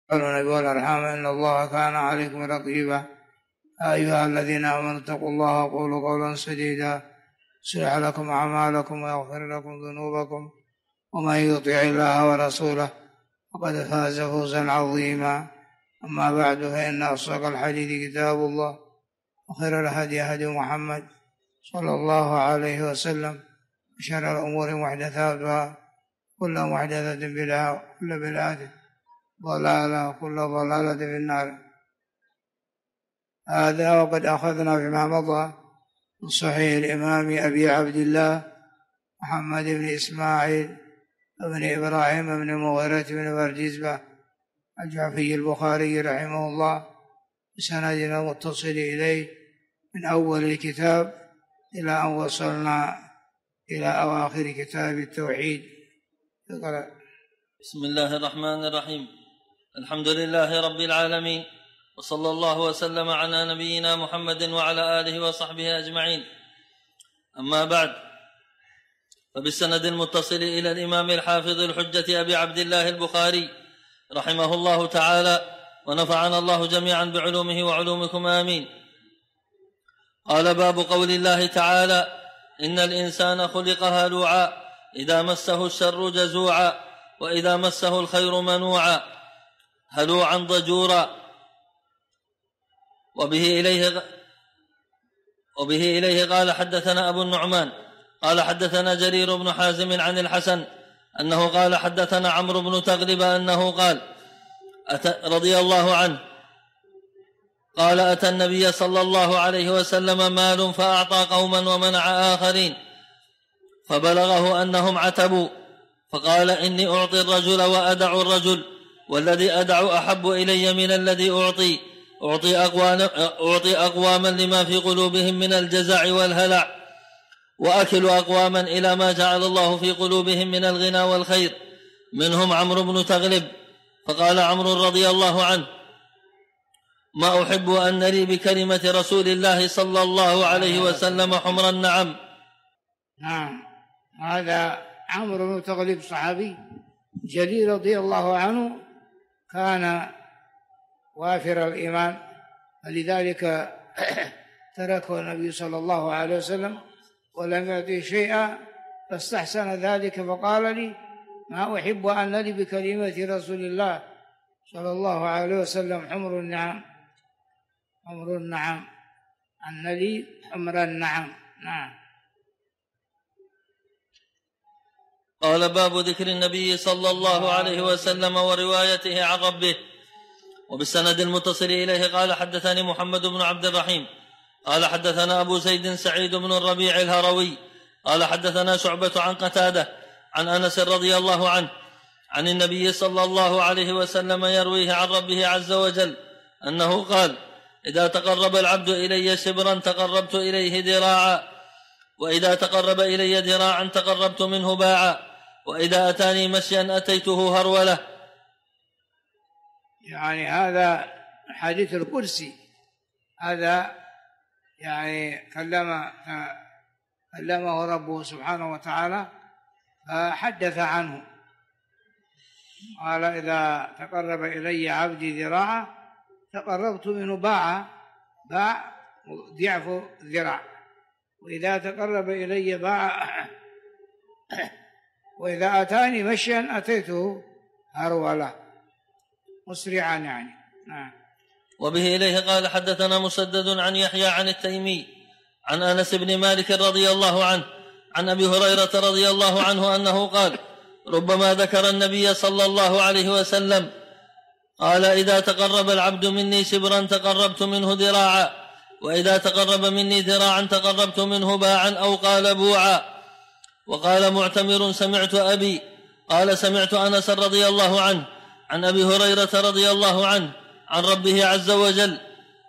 والأرحام إن الله كان عليكم رقيبا. أيها الذين آمنوا اتقوا الله وقولوا قولا سديدا يصلح لكم أعمالكم ويغفر لكم ذنوبكم ومن يطع الله ورسوله فقد فاز فوزا عظيما. أما بعد فإن أصدق الحديث كتاب الله وخير الهدي هدي محمد صلى الله عليه وسلم وشر الأمور محدثاتها كل محدثة بدعة وكل بدعة ضلالة وكل ضلالة في النار. هذا وقد أخذنا فيما مضى من صحيح الإمام أبي عبد الله محمد بن إسماعيل بن إبراهيم بن المغيرة بن برديزبة الجعفي البخاري رحمه الله بسندنا متصل إليه من أول الكتاب إلى أن وصلنا إلى أواخر كتاب التوحيد. بسم الله الرحمن الرحيم. الحمد لله رب العالمين، وصلى الله وسلم على نبينا محمد وعلى آله وصحبه أجمعين. أما بعد، فبالسند المتصل إلى الإمام الحافظ الحجة أبي عبد الله البخاري رحمه الله تعالى ونفعنا الله جميعا بعلومه وعلومكم آمين. قال: باب قول الله تعالى: إن الإنسان خلق هلوعا إذا مسه الشر جزوعا وإذا مسه الخير منوعا هلوعا ضجورا. وبه إليه قال: حدثنا أبو النعمان قال: حدثنا جرير بن حازم عن الحسن أنه قال: حدثنا عمرو بن تغلب أنه قال رضي الله عنه قال: أتى النبي صلى الله عليه وسلم مال فأعطى قوما ومنع آخرين، فبلغه أنهم عتبوا، فقال: إني أعطي الرجل وأدع الرجل، والذي أدع أحب إلي من الذي أعطي أقواما لما في قلوبهم من الجزع والهلع، وأكل أقواما إلى ما جعل الله في قلوبهم من الغنى والخير، منهم عمرو بن تغلب. فقال عمرو رضي الله عنه: ما أحب أن لي بكلمة رسول الله صلى الله عليه وسلم حمر النعم. نعم، هذا عمرو بن تغلب صحابي جليل رضي الله عنه، كان وافر الإيمان، فلذلك تركه النبي صلى الله عليه وسلم ولم يعطيه شيئا، فاستحسن ذلك فقال لي: ما أحب أن لي بكلمة رسول الله صلى الله عليه وسلم حمر النعم. حمر النعم، أن لي حمر النعم. نعم. قال: باب ذكر النبي صلى الله عليه وسلم وروايته عن ربه. وبالسند المتصل إليه قال: حدثني محمد بن عبد الرحيم قال: حدثنا أبو زيد سعيد بن الربيع الهروي قال: حدثنا شعبة عن قتادة عن أنس رضي الله عنه عن النبي صلى الله عليه وسلم يرويه عن ربه عز وجل أنه قال: إذا تقرب العبد إلي شبرا تقربت إليه ذراعا، وإذا تقرب إلي ذراعا تقربت منه باعا، وإذا أتاني مشيا أتيته هرولة. يعني هذا حديث القدسي، هذا يعني كلمه ربه سبحانه وتعالى فحدث عنه، قال: إذا تقرب إلي عبدي ذراعا تقربت منه باعا، باع ضعف ذراع، وإذا تقرب إلي باعا، وإذا أتاني مشيا أتيته هرولة، مسرعا يعني. نعم. وبه إليه قال: حدثنا مسدد عن يحيى عن التيمي عن أنس بن مالك رضي الله عنه عن أبي هريرة رضي الله عنه أنه قال: ربما ذكر النبي صلى الله عليه وسلم قال: إذا تقرب العبد مني شبرا تقربت منه ذراعا، وإذا تقرب مني ذراعا تقربت منه باعا، أو قال بوعا. وقال معتمر: سمعت أبي قال: سمعت أنس رضي الله عنه عن أبي هريرة رضي الله عنه عن ربه عز وجل.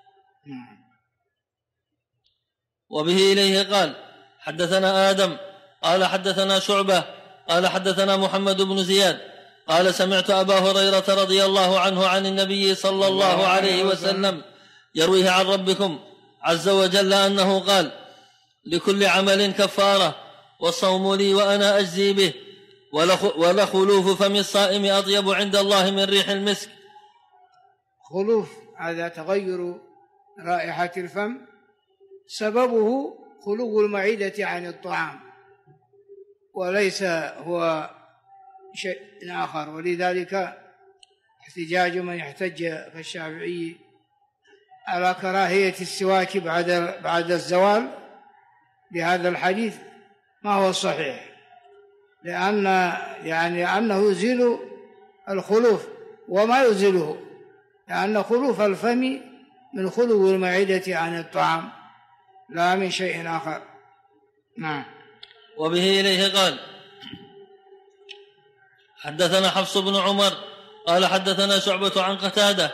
وبه إليه قال: حدثنا آدم قال: حدثنا شعبة قال: حدثنا محمد بن زياد قال: سمعت أبا هريرة رضي الله عنه عن النبي صلى الله عليه وسلم يرويه عن ربكم عز وجل أنه قال: لكل عمل كفارة، والصوم لي وأنا أجزي به، ولخلوف فم الصائم أطيب عند الله من ريح المسك، خلوف هذا تغير رائحة الفم سببه خلو المعدة عن الطعام وليس هو شيء آخر. ولذلك احتجاج من يحتج كالشافعي على كراهية السواك بعد الزوال بهذا الحديث ما هو صحيح، لأنه يزيل الخلوف وما يزيله، لأن خلوف الفم من خلو المعدة عن الطعام لا من شيء آخر. نعم. وبه إليه قال حدثنا حفص بن عمر قال حدثنا شعبة عن قتادة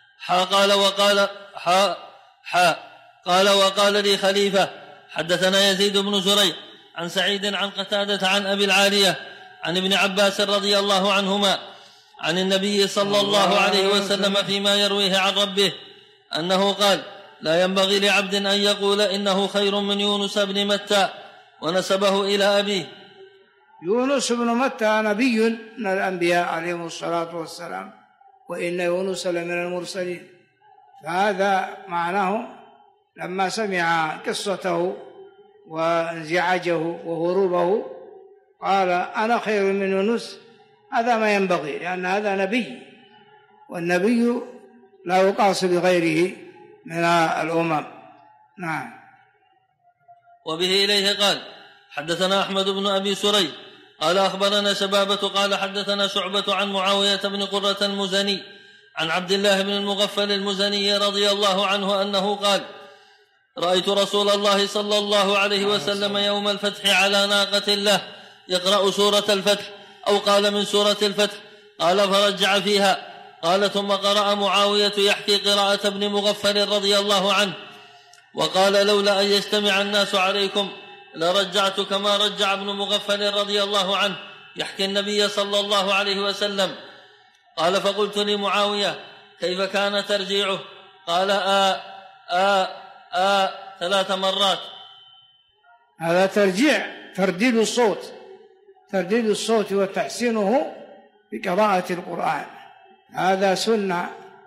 قال وقال لي خليفة حدثنا يزيد بن زريع عن سعيد عن قتادة عن أبي العالية عن ابن عباس رضي الله عنهما عن النبي صلى الله عليه وسلم فيما يرويه عن ربه أنه قال لا ينبغي لعبد أن يقول إنه خير من يونس بن متى ونسبه إلى أبيه. يونس بن متى نبي من الأنبياء عليهم الصلاة والسلام، وإن يونس لمن المرسلين، فهذا معناه لما سمع قصته وانزعاجه وهروبه قال أنا خير من يونس. هذا ما ينبغي، لأن هذا نبي، والنبي لا يقاس بغيره من الأمم. نعم. وبه إليه قال حدثنا أحمد بن أبي سري قال أخبرنا شبابة قال حدثنا شعبة عن معاوية بن قرة المزني عن عبد الله بن المغفل المزني رضي الله عنه أنه قال رأيت رسول الله صلى الله عليه وسلم يوم الفتح على ناقة له يقرأ سورة الفتح أو قال من سورة الفتح، قال فرجع فيها، قال ثم قرأ معاوية يحكي قراءة ابن مغفل رضي الله عنه وقال لولا أن يجتمع الناس عليكم لرجعت كما رجع ابن مغفل رضي الله عنه يحكي النبي صلى الله عليه وسلم. قال فقلت لمعاوية كيف كان ترجيعه؟ قال ثلاث مرات. هذا ترديد الصوت وتحسينه بقراءة القرآن، هذا سنة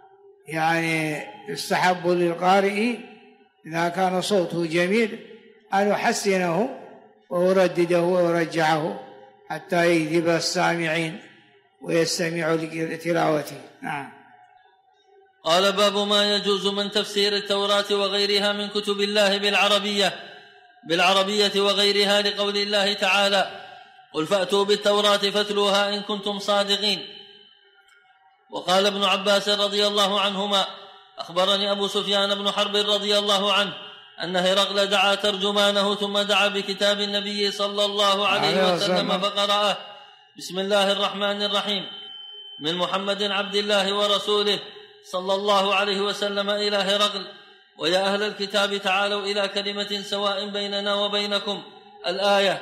يستحب للقارئ إذا كان صوته جميل أن يحسنه ويردده ويرجعه حتى يجذب السامعين ويستمعوا لتلاوته. نعم. قال باب ما يجوز من تفسير التوراة وغيرها من كتب الله بالعربية وغيرها لقول الله تعالى قل فأتوا بالتوراة فاتلوها إن كنتم صادقين. وقال ابن عباس رضي الله عنهما أخبرني أبو سفيان بن حرب رضي الله عنه أن هرقل دعا ترجمانه ثم دعا بكتاب النبي صلى الله عليه وسلم فقرأه بسم الله الرحمن الرحيم من محمد عبد الله ورسوله صلى الله عليه وسلم إلى هرقل ويا أهل الكتاب تعالوا إلى كلمة سواء بيننا وبينكم الآية.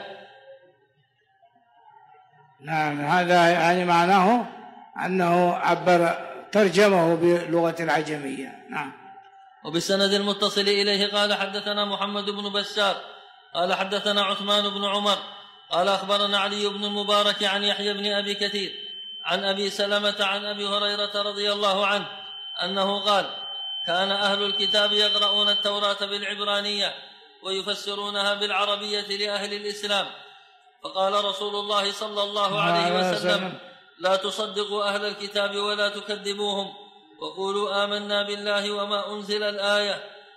نعم. هذا معناه أنه ترجمه باللغة العجمية. نعم. وبالسند المتصل إليه قال حدثنا محمد بن بشار قال حدثنا عثمان بن عمر قال أخبرنا علي بن المبارك عن يحيى بن أبي كثير عن أبي سلمة عن أبي هريرة رضي الله عنه أنه قال كان أهل الكتاب يقرؤون التوراة بالعبرانية ويفسرونها بالعربية لأهل الإسلام، فقال رسول الله صلى الله عليه وسلم لا تصدقوا أهل الكتاب ولا تكذبوهم وقولوا آمنا بالله وما أنزل الآية.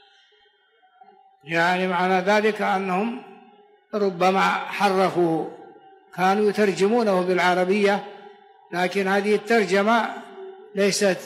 معنى ذلك أنهم ربما حرفوه، كانوا يترجمونه بالعربية، لكن هذه الترجمة ليست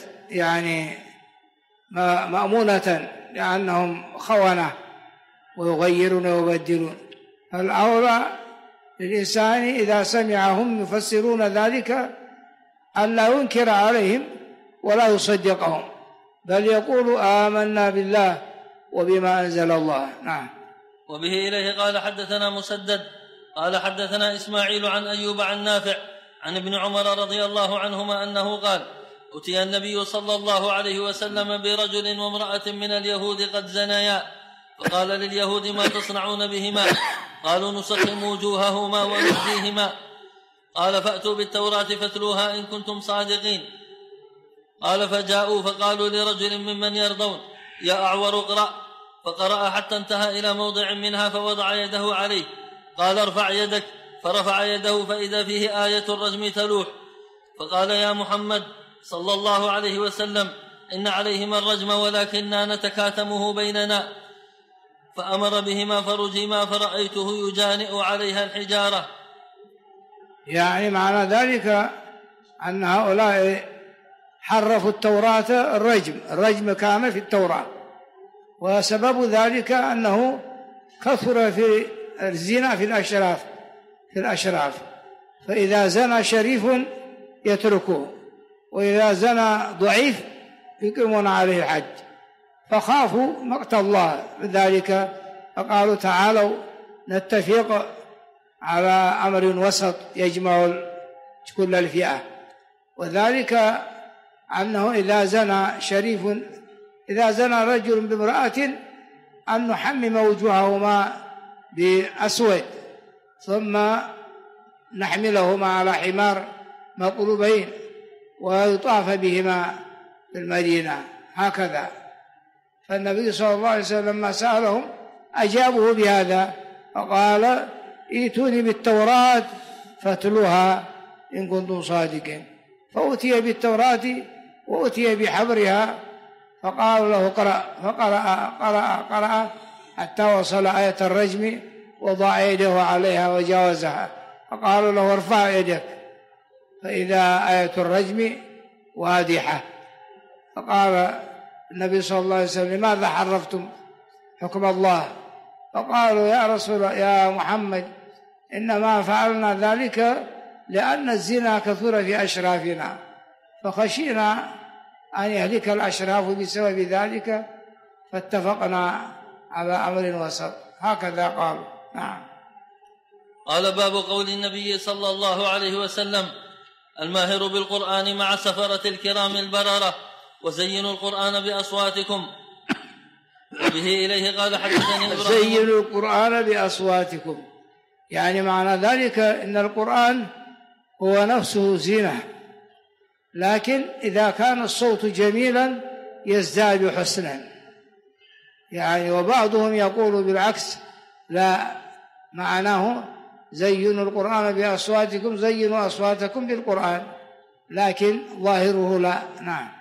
مأمونة، لأنهم خونة ويغيرون ويبدلون. فالأولى للإنسان إذا سمعهم يفسرون ذلك أن لا ينكر عليهم ولا يصدقهم، بل يقول آمنا بالله وبما أنزل الله. نعم. وبه إليه قال حدثنا مسدد قال حدثنا إسماعيل عن أيوب عن نافع عن ابن عمر رضي الله عنهما أنه قال أتي النبي صلى الله عليه وسلم برجل وامرأة من اليهود قد زنيا، فقال لليهود ما تصنعون بهما؟ قالوا نسخم وجوههما ونخزيهما. قال فأتوا بالتوراة فاتلوها إن كنتم صادقين. قال فجاءوا فقالوا لرجل ممن يرضون يا أعور اقرأ، فقرأ حتى انتهى إلى موضع منها فوضع يده عليه، قال ارفع يدك، فرفع يده فإذا فيه آية الرجم تلوح، فقال يا محمد صلى الله عليه وسلم إن عليهما الرجم ولكننا نتكاتمه بيننا، فأمر بهما فرجما فرأيته يجانئ عليها الحجارة. يعني معنى ذلك أن هؤلاء حرفوا التوراة الرجم كان في التوراة، وسبب ذلك أنه كثر في الزنا في الأشراف، فإذا زنى شريف يتركه، وإذا زنى ضعيف يقيمون عليه الحج، فخافوا مقت الله بذلك، فقالوا تعالوا نتفق على أمر وسط يجمع كل الفئة، وذلك أنه إذا زنى رجل بامرأة أن نحمم وجوههما بأسود ثم نحملهما على حمار مقلوبين ويطاف بهما في المدينة هكذا. فالنبي صلى الله عليه وسلم لما سألهم أجابه بهذا، فقال ائتوني بالتوراة فاتلوها إن كنتم صادقين، فأتي بالتوراة وأتي بحبرها، فقالوا له قرأ، فقرأ حتى وصل آية الرجم وضع يده عليها وجاوزها، فقالوا له ارفع يدك، فإذا آية الرجم واضحة. فقال النبي صلى الله عليه وسلم لماذا حرفتم حكم الله؟ فقالوا يا محمد إنما فعلنا ذلك لأن الزنا كثر في أشرافنا، فخشينا أن يهلك الأشراف بسبب ذلك، فاتفقنا على أمر وسط، هكذا قالوا. نعم. قال باب قول النبي صلى الله عليه وسلم الماهر بالقرآن مع سفرة الكرام البررة وزينوا القرآن بأصواتكم. وبه إليه قال حدثني إبراهيم. زينوا القرآن بأصواتكم، يعني معنى ذلك إن القرآن هو نفسه زينة، لكن إذا كان الصوت جميلا يزداد حسنا، يعني وبعضهم يقول بالعكس، لا، معناه زينوا القرآن بأصواتكم، زينوا أصواتكم بالقرآن، لكن ظاهره لا. نعم.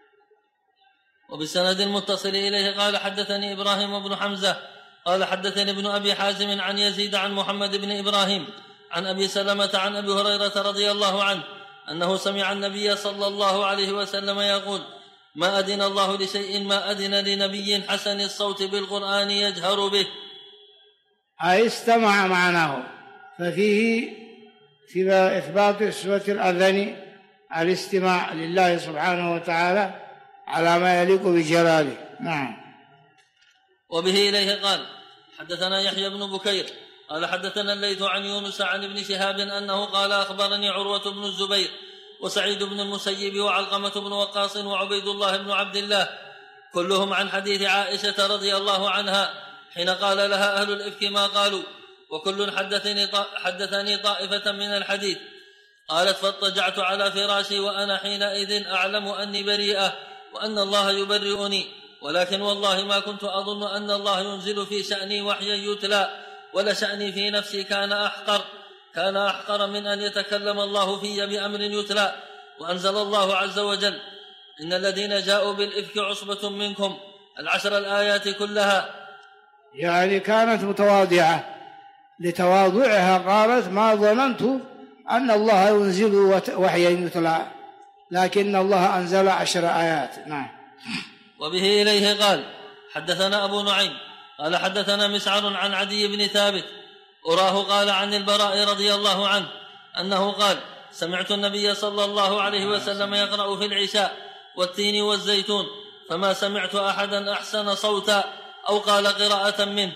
وبسند المتصل إليه قال حدثني إبراهيم بن حمزة قال حدثني ابن أبي حازم عن يزيد عن محمد بن إبراهيم عن أبي سلمة عن أبي هريرة رضي الله عنه أنه سمع النبي صلى الله عليه وسلم يقول ما أذن الله لشيء ما أذن لنبي حسن الصوت بالقرآن يجهر به، أي استمع معناه، ففيه في إثبات صفة الأذن الاستماع لله سبحانه وتعالى على ما يليق بجلاله. نعم. وبه إليه قال حدثنا يحيى بن بكير قال حدثنا الليث عن يونس عن ابن شهاب أنه قال أخبرني عروة بن الزبير وسعيد بن المسيب وعلقمة بن وقاص وعبيد الله بن عبد الله كلهم عن حديث عائشة رضي الله عنها حين قال لها أهل الإفك ما قالوا، وكل حدثني طائفة من الحديث. قالت فاضطجعت على فراشي وأنا حينئذ أعلم أني بريئة وأن الله يبرئني، ولكن والله ما كنت أظن أن الله ينزل في شأني وحيا يتلى، ولا شأني في نفسي كان أحقر من أن يتكلم الله في بأمر يتلى. وأنزل الله عز وجل إن الذين جاءوا بالإفك عصبة منكم 10 الآيات كلها. يعني كانت متواضعة، لتواضعها قالت ما ظننت أن الله ينزل وحيا يتلى، لكن الله أنزل 10 آيات. نعم. وبه إليه قال حدثنا أبو نعيم قال حدثنا مسعر عن عدي بن ثابت أراه قال عن البراء رضي الله عنه أنه قال سمعت النبي صلى الله عليه وسلم يقرأ في العشاء والتين والزيتون فما سمعت أحدا أحسن صوتا أو قال قراءة منه،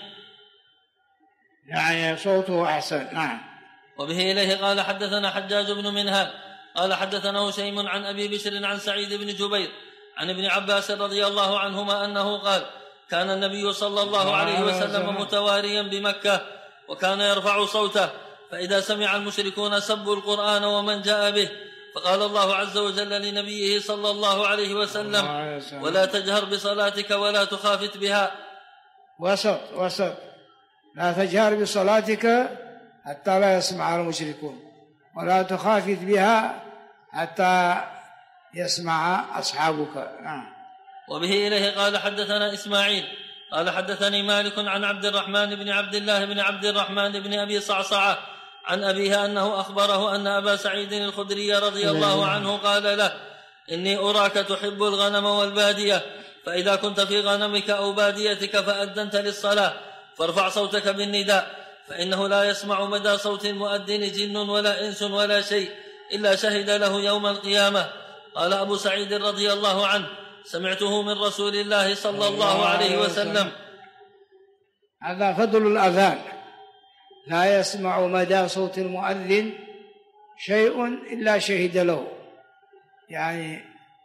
يعني صوته أحسن. نعم. وبه إليه قال حدثنا حجاج بن منهال قال حدثنا هشيم عن أبي بشر عن سعيد بن جبير عن ابن عباس رضي الله عنهما أنه قال كان النبي صلى الله عليه وسلم متواريا بمكة وكان يرفع صوته، فإذا سمع المشركون سبوا القرآن ومن جاء به فقال الله عز وجل لنبيه صلى الله عليه وسلم: ولا تجهر بصلاتك ولا تخافت بها. وسط لا تجهر بصلاتك حتى لا يسمع المشركون، ولا تخافت بها حتى يسمع أصحابك. وبه إليه قال حدثنا إسماعيل قال حدثني مالك عن عبد الرحمن بن عبد الله بن عبد الرحمن بن أبي صعصعة عن أبيه أنه أخبره أن أبا سعيد الخدري رضي الله عنه قال له: إني أراك تحب الغنم والبادية، فإذا كنت في غنمك أو باديتك فأذنت للصلاة فارفع صوتك بالنداء، فإنه لا يسمع مدى صوت المؤذن جن ولا إنس ولا شيء إلا شهد له يوم القيامة. قال أبو سعيد رضي الله عنه: سمعته من رسول الله صلى الله عليه وسلم. هذا فضل الأذان، لا يسمع مدى صوت المؤذن شيء إلا شهد له، يعني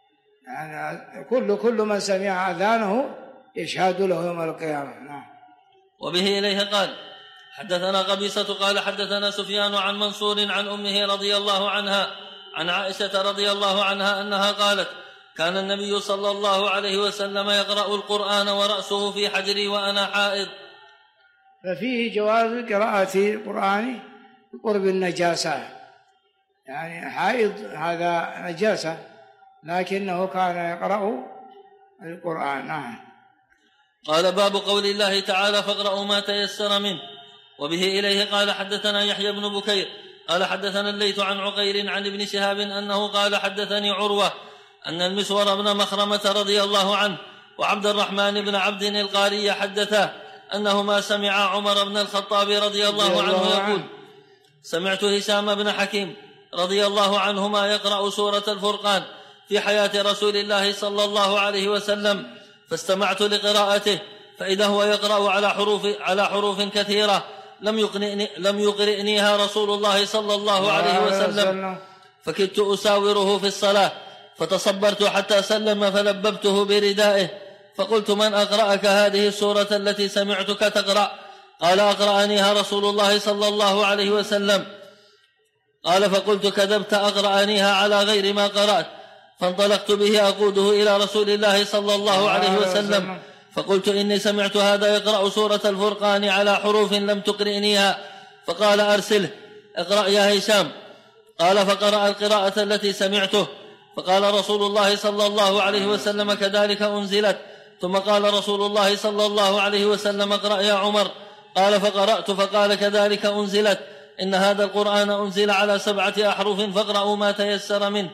كل من سمع أذانه يشهد له يوم القيامة. وبه إليه قال حدثنا قبيصة قال حدثنا سفيان عن منصور عن أمه رضي الله عنها عن عائشة رضي الله عنها أنها قالت: كان النبي صلى الله عليه وسلم يقرأ القرآن ورأسه في حجري وأنا حائض. ففيه جواز قراءة القرآن قرب النجاسة، يعني حائض هذا نجاسة لكنه كان يقرأ القرآن. قال باب قول الله تعالى: فاقرأوا ما تيسر منه. وبه إليه قال حدثنا يحيى بن بكير قال حدثنا الليث عن عقيل عن ابن شهاب أنه قال حدثني عروة أن المسور بن مخرمة رضي الله عنه وعبد الرحمن بن عبد القاري حدثاه أنهما سمع عمر بن الخطاب رضي الله عنه يقول: سمعت هشام بن حكيم رضي الله عنهما يقرأ سورة الفرقان في حياة رسول الله صلى الله عليه وسلم، فاستمعت لقراءته فإذا هو يقرأ على حروف كثيرة لم يقرئنيها رسول الله صلى الله عليه وسلم، فكدت أساوره في الصلاة، فتصبرت حتى سلم فلببته بردائه، فقلت: من أقرأك هذه السورة التي سمعتك تقرأ؟ قال: أقرأنيها رسول الله صلى الله عليه وسلم. قال: فقلت: كذبت، أقرأنيها على غير ما قرأت. فانطلقت به أقوده إلى رسول الله صلى الله عليه وسلم، فقلت: إني سمعت هذا يقرأ سورة الفرقان على حروف لم تقرئنيها. فقال: أرسله، اقرأ يا هشام. قال: فقرأ القراءة التي سمعته. فقال رسول الله صلى الله عليه وسلم: كذلك أنزلت. ثم قال رسول الله صلى الله عليه وسلم: اقرأ يا عمر. قال: فقرأت. فقال: كذلك أنزلت، إن هذا القرآن أنزل على 7 أحرف فاقرأوا ما تيسر منه.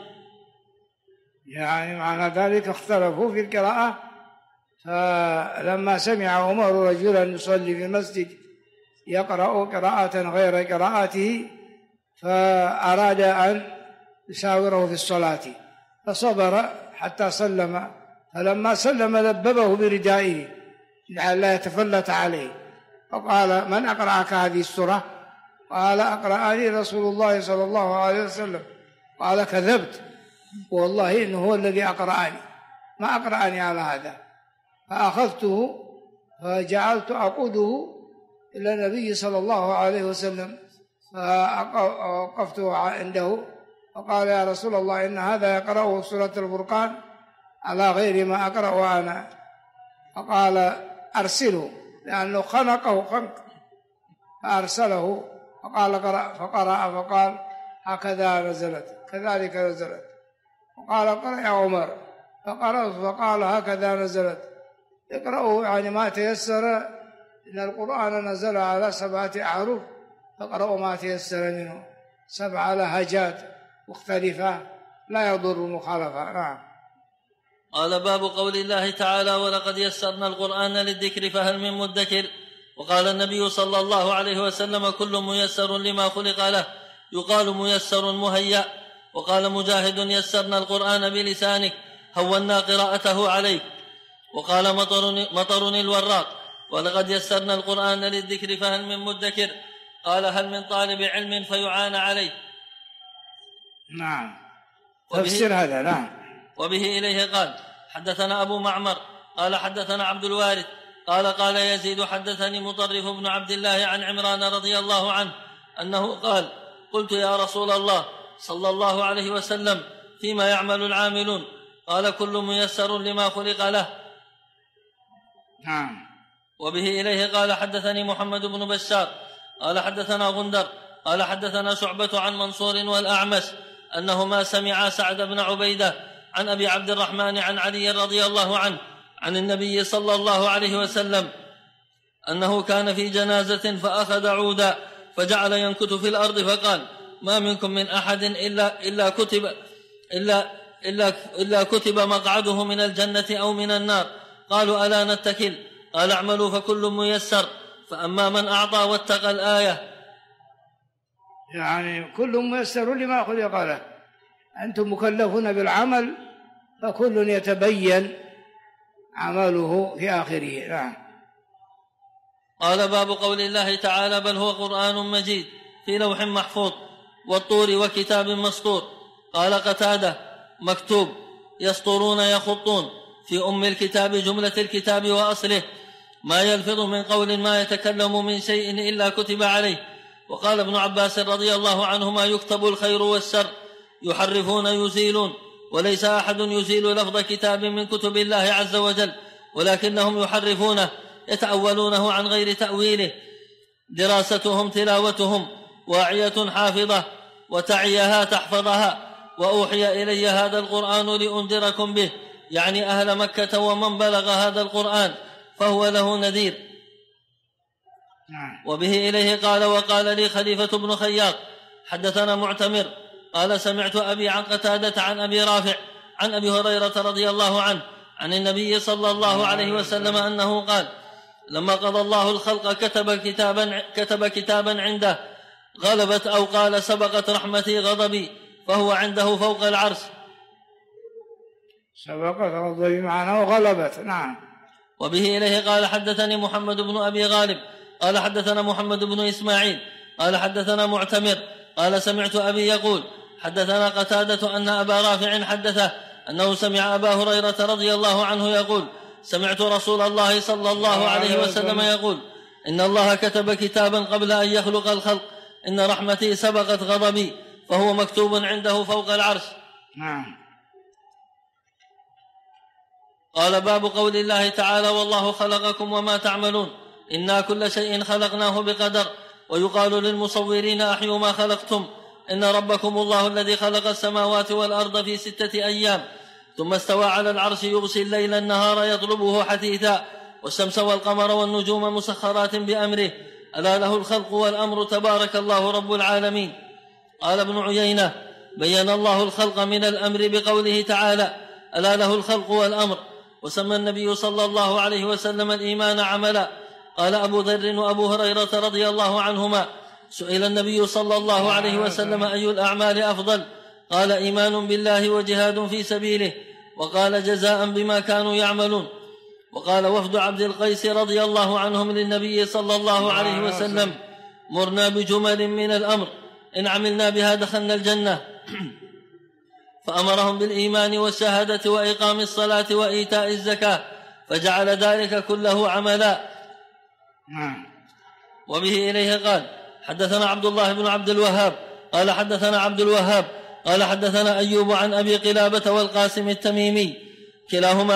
يعني معنى ذلك اختلفوا في القراءة، فلما سمع عمر رجلا يصلي في المسجد يقرأ قراءة غير قراءته فأراد أن يساوره في الصلاة، فصبر حتى سلم، فلما سلم لببه بردائه لئلا يتفلت عليه، فقال: من أقرأك هذه السورة؟ قال: أقرأني رسول الله صلى الله عليه وسلم. قال: كذبت، والله إنه هو الذي أقرأني، ما أقرأني على هذا. فأخذته فجعلت أقوده إلى النبي صلى الله عليه وسلم، فوقفته عنده فقال: يا رسول الله، إن هذا يقرأه سورة الفرقان على غير ما أقرأ أنا. فقال: أرسله، لأنه خنقه خنق، فأرسله فقال: فقرأ فقال: هكذا نزلت، كذلك نزلت. وقال: اقرأ يا عمر. فقرأت فقال: هكذا نزلت. اقرأوا يعني ما تيسر، إن القرآن نزل على 7 أحرف، فاقرأوا ما تيسر منه، 7 لهجات مختلفة لا يضر مخالفة. قال باب قول الله تعالى: ولقد يسرنا القرآن للذكر فهل من مدكر. وقال النبي صلى الله عليه وسلم: كل ميسر لما خلق له، يقال ميسر مهيأ. وقال مجاهد: يسرنا القرآن بلسانك، هونا قراءته عليك. وقال مطر الوراق: ولقد يسرنا القرآن للذكر فهل من مدكر. قال: هل من طالب علم فيعان عليه. نعم، تفسير هذا. نعم. وبه إليه قال حدثنا أبو معمر قال حدثنا عبد الوارث قال يزيد: حدثني مطرف بن عبد الله عن عمران رضي الله عنه أنه قال: قلت: يا رسول الله، صلى الله عليه وسلم فيما يعمل العاملون قال كل ميسر لما خلق له. نعم. وبه إليه قال حدثني محمد بن بشار قال حدثنا غندر قال حدثنا شعبة عن منصور والأعمش أنهما سمعا سعد بن عبيدة عن أبي عبد الرحمن عن علي رضي الله عنه عن النبي صلى الله عليه وسلم أنه كان في جنازة فأخذ عودا فجعل ينكت في الأرض فقال ما منكم من أحد إلا كتب مقعده من الجنة أو من النار. قالوا ألا نتكل؟ قال اعملوا فكل ميسر، فأما من أعطى واتقى الآية. يعني كل ميسر لما خلق له، أنتم مكلفون بالعمل فكل يتبين عمله في آخره. نعم. قال باب قول الله تعالى بل هو قرآن مجيد في لوح محفوظ والطور وكتاب مسطور. قال قتادة مكتوب يسطرون يخطون في أم الكتاب جملة الكتاب وأصله ما يلفظ من قول ما يتكلم من شيء إلا كتب عليه. وقال ابن عباس رضي الله عنهما يكتب الخير والشر يحرفون يزيلون، وليس أحد يزيل لفظ كتاب من كتب الله عز وجل ولكنهم يحرفونه يتأولونه عن غير تأويله. دراستهم تلاوتهم واعية حافظة وتعيها تحفظها. وأوحي إلي هذا القرآن لأنذركم به، يعني أهل مكة ومن بلغ هذا القرآن فهو له نذير. وبه إليه قال وقال لي خليفة بن خياط حدثنا معتمر قال سمعت أبي عن قتادة عن أبي رافع عن أبي هريرة رضي الله عنه عن النبي صلى الله عليه وسلم أنه قال لما قضى الله الخلق كتب كتابا عنده غلبت أو قال سبقت رحمتي غضبي فهو عنده فوق العرش. سبقت غضبي معناه غلبت. نعم. وبه إليه قال حدثني محمد بن أبي غالب قال حدثنا محمد بن إسماعيل قال حدثنا معتمر قال سمعت أبي يقول حدثنا قتادة أن أبا رافع حدثه أنه سمع أبا هريرة رضي الله عنه يقول سمعت رسول الله صلى الله عليه وسلم يقول إن الله كتب كتابا قبل أن يخلق الخلق إن رحمتي سبقت غضبي فهو مكتوب عنده فوق العرش. نعم. قال باب قول الله تعالى والله خلقكم وما تعملون إنا كل شيء خلقناه بقدر. ويقال للمصورين أحيوا ما خلقتم إن ربكم الله الذي خلق السماوات والأرض في 6 أيام ثم استوى على العرش يغشي الليل النهار يطلبه حثيثا والشمس والقمر والنجوم مسخرات بأمره ألا له الخلق والأمر تبارك الله رب العالمين. قال ابن عيينة بين الله الخلق من الأمر بقوله تعالى ألا له الخلق والأمر. وسمى النبي صلى الله عليه وسلم الإيمان عملا. قال أبو ذر وأبو هريرة رضي الله عنهما سئل النبي صلى الله عليه وسلم أي الأعمال أفضل؟ قال إيمان بالله وجهاد في سبيله. وقال جزاء بما كانوا يعملون. وقال وفد عبد القيس رضي الله عنهم للنبي صلى الله عليه وسلم مرنا بجمل من الأمر إن عملنا بها دخلنا الجنة فأمرهم بالإيمان والشهادة وإقام الصلاة وإيتاء الزكاة فجعل ذلك كله عملا. وبه إليه قال حدثنا عبد الله بن عبد الوهاب قال حدثنا عبد الوهاب قال حدثنا أيوب عن أبي قلابة والقاسم التميمي كلاهما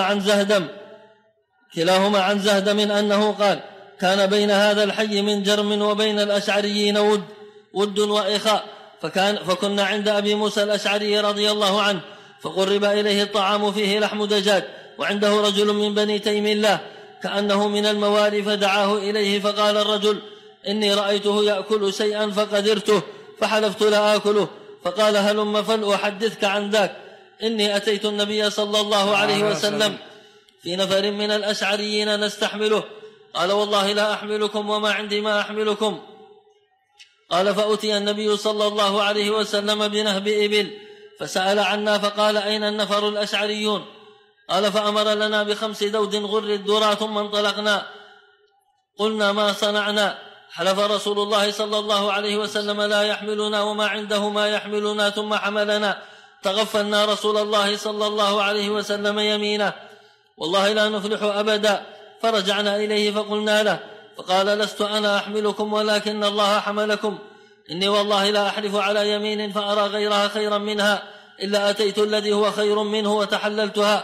عن زهدم أنه قال كان بين هذا الحي من جرم وبين الأشعريين ود وإخاء فكنا عند أبي موسى الأشعري رضي الله عنه فقرب إليه الطعام فيه لحم دجاج وعنده رجل من بني تيم الله كأنه من الموالي فدعاه إليه فقال الرجل إني رأيته يأكل شيئا فقدرته فحلفت لا آكله فقال هلم فلأحدثك عن ذاك إني أتيت النبي صلى الله عليه وسلم في نفر من الأشعريين نستحمله قال والله لا أحملكم وما عندي ما أحملكم. قال فأتي النبي صلى الله عليه وسلم بنهب إبل فسأل عنا فقال أين النفر الأشعريون؟ قال فأمر لنا ب5 دود غر الدرى ثم انطلقنا. قلنا ما صنعنا؟ حلف رسول الله صلى الله عليه وسلم لا يحملنا وما عنده ما يحملنا ثم حملنا. تغفلنا رسول الله صلى الله عليه وسلم يمينه والله لا نفلح أبدا. فرجعنا إليه فقلنا له فقال لست أنا أحملكم ولكن الله حملكم إني والله لا أحلف على يمين فأرى غيرها خيرا منها إلا أتيت الذي هو خير منه وتحللتها.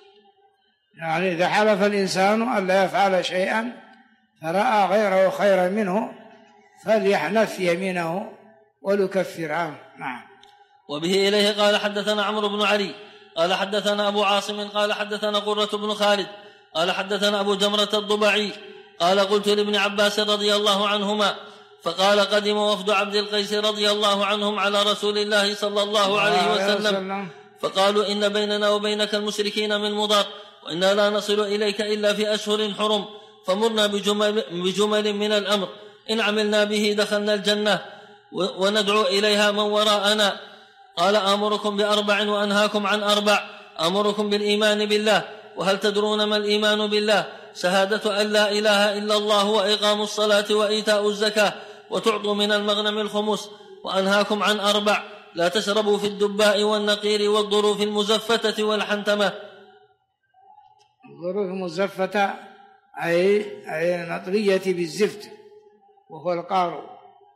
يعني إذا حلف الإنسان أن لا يفعل شيئا فرأى غيره خيرا منه فليحنث يمينه وليكفر عنه. نعم. وبه إليه قال حدثنا عمرو بن علي قال حدثنا أبو عاصم قال حدثنا قرة بن خالد قال حدثنا أبو جمرة الضبعي قال قلت لابن عباس رضي الله عنهما فقال قدم وفد عبد القيس رضي الله عنهم على رسول الله صلى الله عليه وسلم فقالوا إن بيننا وبينك المشركين من مضر وإنا لا نصل إليك إلا في أشهر حرم فمرنا بجمل من الأمر إن عملنا به دخلنا الجنة وندعو إليها من وراءنا. قال آمركم بأربع وأنهاكم عن أربع. آمركم بالإيمان بالله وهل تدرون ما الإيمان بالله؟ شهادة أن لا إله إلا الله وإقام الصلاة وإيتاء الزكاة وتعطوا من المغنم الخمس. وأنهاكم عن أربع لا تشربوا في الدباء والنقير والظروف المزفتة والحنتمة. الظروف المزفتة أي نطرية بالزفت وهو القار،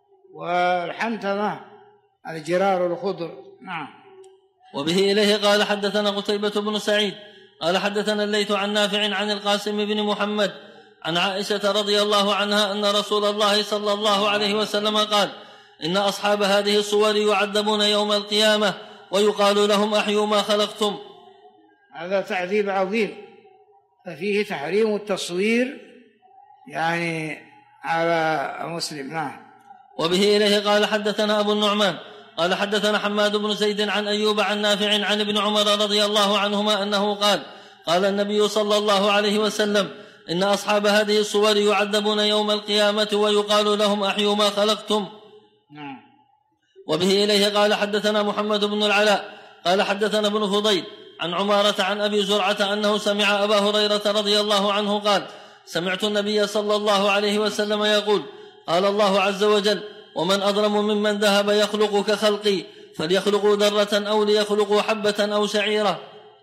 والحنتمة الجرار الخضر. نعم. وبه إليه قال حدثنا قتيبة بن سعيد قال حدثنا الليث عن نافع عن القاسم بن محمد عن عائشة رضي الله عنها أن رسول الله صلى الله عليه وسلم قال إن أصحاب هذه الصور يعذبون يوم القيامة ويقال لهم أحيوا ما خلقتم. هذا تعذيب عظيم، ففيه تحريم التصوير يعني على مسلم. نعم. وبه إليه قال حدثنا أبو النعمان قال حدثنا حماد بن زيد عن أيوب عن نافع عن ابن عمر رضي الله عنهما أنه قال قال النبي صلى الله عليه وسلم إن أصحاب هذه الصور يعذبون يوم القيامة ويقال لهم أحيوا ما خلقتم. نعم. وبه إليه قال حدثنا محمد بن العلاء قال حدثنا ابن فضيل عن عمارة عن أبي زرعة أنه سمع أبا هريرة رضي الله عنه قال سمعت النبي صلى الله عليه وسلم يقول قال الله عز وجل ومن أظلم ممن ذهب يخلق كخلقي فليخلقوا ذرة أو ليخلقوا حبة أو شعيرة.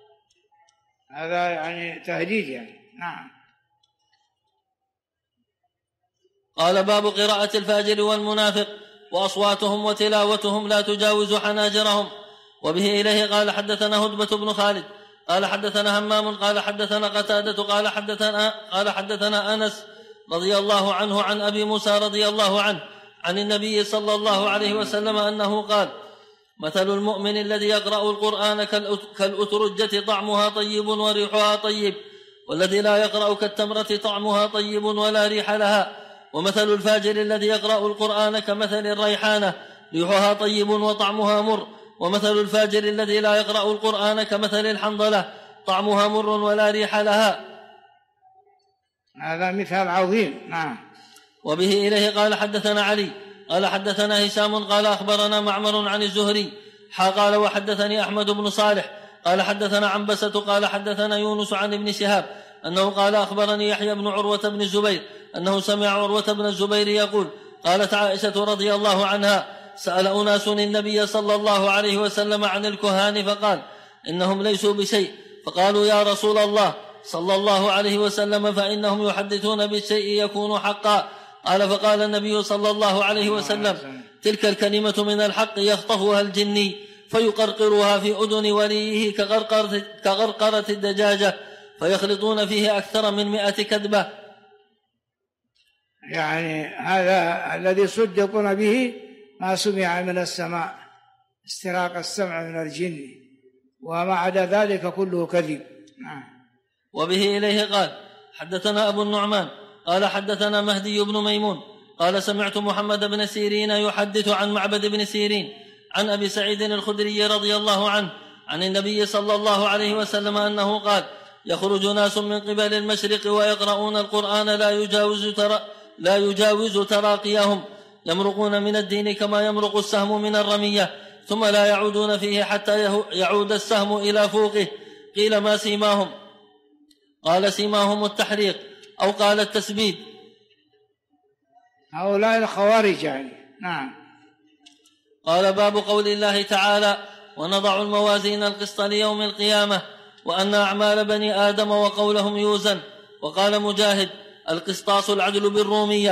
هذا يعني تهديد يعني. نعم. قال باب قراءة الفاجر والمنافق وأصواتهم وتلاوتهم لا تجاوز حناجرهم. وبه إليه قال حدثنا هدبة بن خالد قال حدثنا همام قال حدثنا قتادة قال حدثنا أنس رضي الله عنه عن أبي موسى رضي الله عنه عن النبي صلى الله عليه وسلم أنه قال مثل المؤمن الذي يقرأ القرآن كالأترجة طعمها طيب وريحها طيب والذي لا يقرأ كالتمرة طعمها طيب ولا ريح لها. ومثل الفاجر الذي يقرأ القرآن كمثل الريحانة ريحها طيب وطعمها مر. ومثل الفاجر الذي لا يقرأ القرآن كمثل الحنظلة طعمها مر ولا ريح لها. هذا مثال عظيم. نعم. وبه إليه قال حدثنا علي قال حدثنا هشام قال أخبرنا معمر عن الزهري قال وحدثني أحمد بن صالح قال حدثنا عنبسة قال حدثنا يونس عن ابن شهاب أنه قال أخبرني يحيى بن عروة بن الزبير أنه سمع عروة بن الزبير يقول قالت عائشة رضي الله عنها سأل أناس النبي صلى الله عليه وسلم عن الكهان فقال إنهم ليسوا بشيء فقالوا يا رسول الله صلى الله عليه وسلم فإنهم يحدثون بالشيء يكون حقا. قال فقال النبي صلى الله عليه وسلم تلك الكلمة من الحق يخطفها الجني فيقرقرها في أذن وليه كغرقرة الدجاجة فيخلطون فيه أكثر من 100 كذبة. يعني هذا الذي صدقون به ما سمع من السماء استراق السمع من الجن وما عدا ذلك كله كذب. وبه إليه قال حدثنا أبو النعمان قال حدثنا مهدي بن ميمون قال سمعت محمد بن سيرين يحدث عن معبد بن سيرين عن أبي سعيد الخدري رضي الله عنه عن النبي صلى الله عليه وسلم أنه قال يخرج ناس من قبل المشرق ويقرؤون القرآن لا يجاوز تراقيهم يمرقون من الدين كما يمرق السهم من الرمية ثم لا يعودون فيه حتى يعود السهم إلى فوقه. قيل ما سيماهم؟ قال سيماهم التحريق أو قال التسبيد. هؤلاء الخوارج يعني. نعم. قال باب قول الله تعالى ونضع الموازين القسط ليوم القيامة وأن أعمال بني آدم وقولهم يوزن. وقال مجاهد القسطاس العدل بالرومية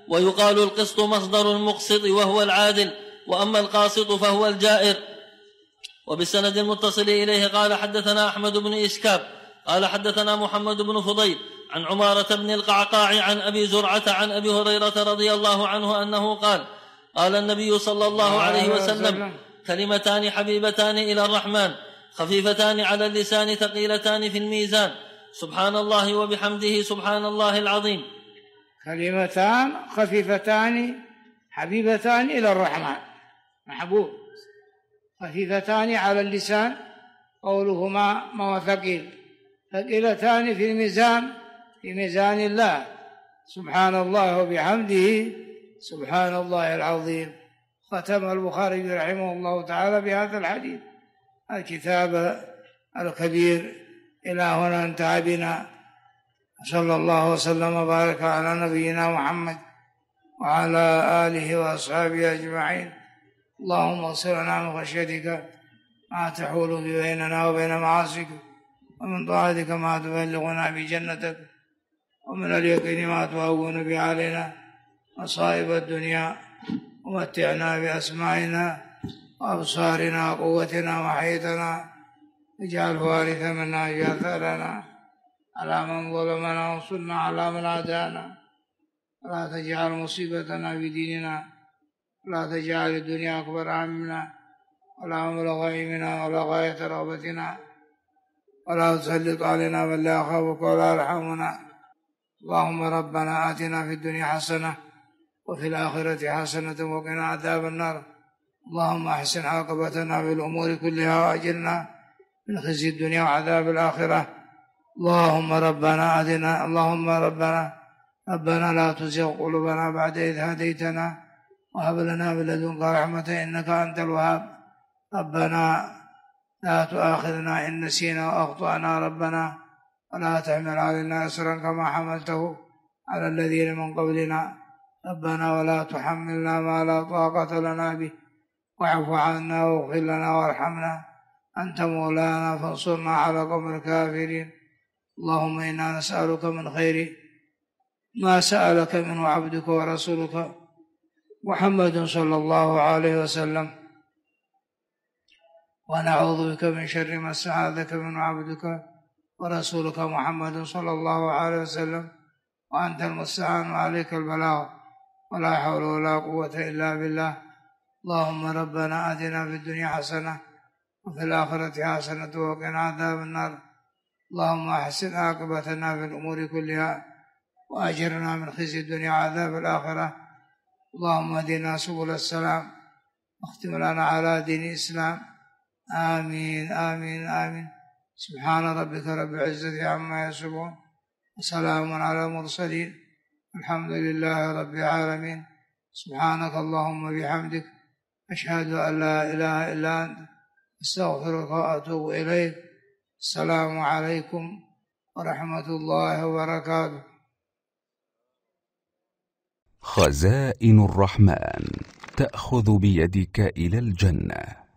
ويقال القسط مصدر المقسط وهو العادل، وأما القاسط فهو الجائر. وبالسند المتصل إليه قال حدثنا أحمد بن إسكاب قال حدثنا محمد بن فضيل عن عمارة بن القعقاع عن أبي زرعة عن أبي هريرة رضي الله عنه أنه قال قال النبي صلى الله عليه وسلم: كلمتان حبيبتان إلى الرحمن خفيفتان على اللسان ثقيلتان في الميزان، سبحان الله وبحمده سبحان الله العظيم. كلمتان خفيفتان حبيبتان إلى الرحمن، محبوب، خفيفتان على اللسان، قولهما ما هو ثقيل، ثقيلتان في الميزان، في ميزان الله، سبحان الله وبحمده سبحان الله العظيم. ختم البخاري رحمه الله تعالى بهذا الحديث الكتاب الكبير. إلى هنا انتهى بنا، صلى الله وسلم وبارك على نبينا محمد وعلى آله وأصحابه أجمعين. اللهم اغفر لنا من خشيتك ما تحول بيننا وبين معاصيك، ومن طاعتك ما تبلغنا بجنتك، ومن اليقين ما تهون به علينا مصائب الدنيا، ومتعنا بأسماعنا وأبصارنا وقوتنا وحيتنا، اجعله وارث منا، اجعل ثأرنا على من ظلمنا، وانصرنا على من عادانا، ولا تجعل مصيبتنا في ديننا، ولا تجعل الدنيا أكبر همنا ولا مبلغ علمنا ولا غاية رغبتنا، ولا تسلط علينا من لا يخافك ولا يرحمنا. اللهم ربنا آتنا في الدنيا حسنة وفي الآخرة حسنة وقنا عذاب النار. اللهم أحسن عاقبتنا في الأمور كلها وأجرنا من خزي الدنيا وعذاب الآخرة. اللهم ربنا لا تزغ قلوبنا بعد إذ هديتنا، وهب لنا من لدنك رحمة إنك أنت الوهاب. ربنا لا تؤاخذنا إن نسينا وأخطأنا، ربنا ولا تحمل علينا إصرا كما حملته على الذين من قبلنا، ربنا ولا تحملنا ما لا طاقة لنا به، واعف عنا واغفر لنا وارحمنا، أنت مولانا فانصرنا على القوم الكافرين. اللهم إنا نسألك من خير ما سألك منه عبدك ورسولك محمد صلى الله عليه وسلم، ونعوذ بك من شر ما استعاذك منه عبدك ورسولك محمد صلى الله عليه وسلم، وأنت المستعان وعليك البلاغ، ولا حول ولا قوة إلا بالله. اللهم ربنا آتنا في الدنيا حسنة وفي الآخرة حسنة وقنا عذاب النار. اللهم أحسن عاقبتنا في الأمور كلها وأجرنا من خزي الدنيا وعذاب الآخرة. اللهم اهدنا سبل السلام واختم لنا على دين الإسلام. آمين آمين آمين. سبحان ربك رب العزة عما يصفون، وسلام على المرسلين، الحمد لله رب العالمين. سبحانك اللهم بحمدك، أشهد أن لا إله إلا أنت، أستغفرك وأتوب إليك. السلام عليكم ورحمة الله وبركاته. خزائن الرحمن تأخذ بيدك إلى الجنة.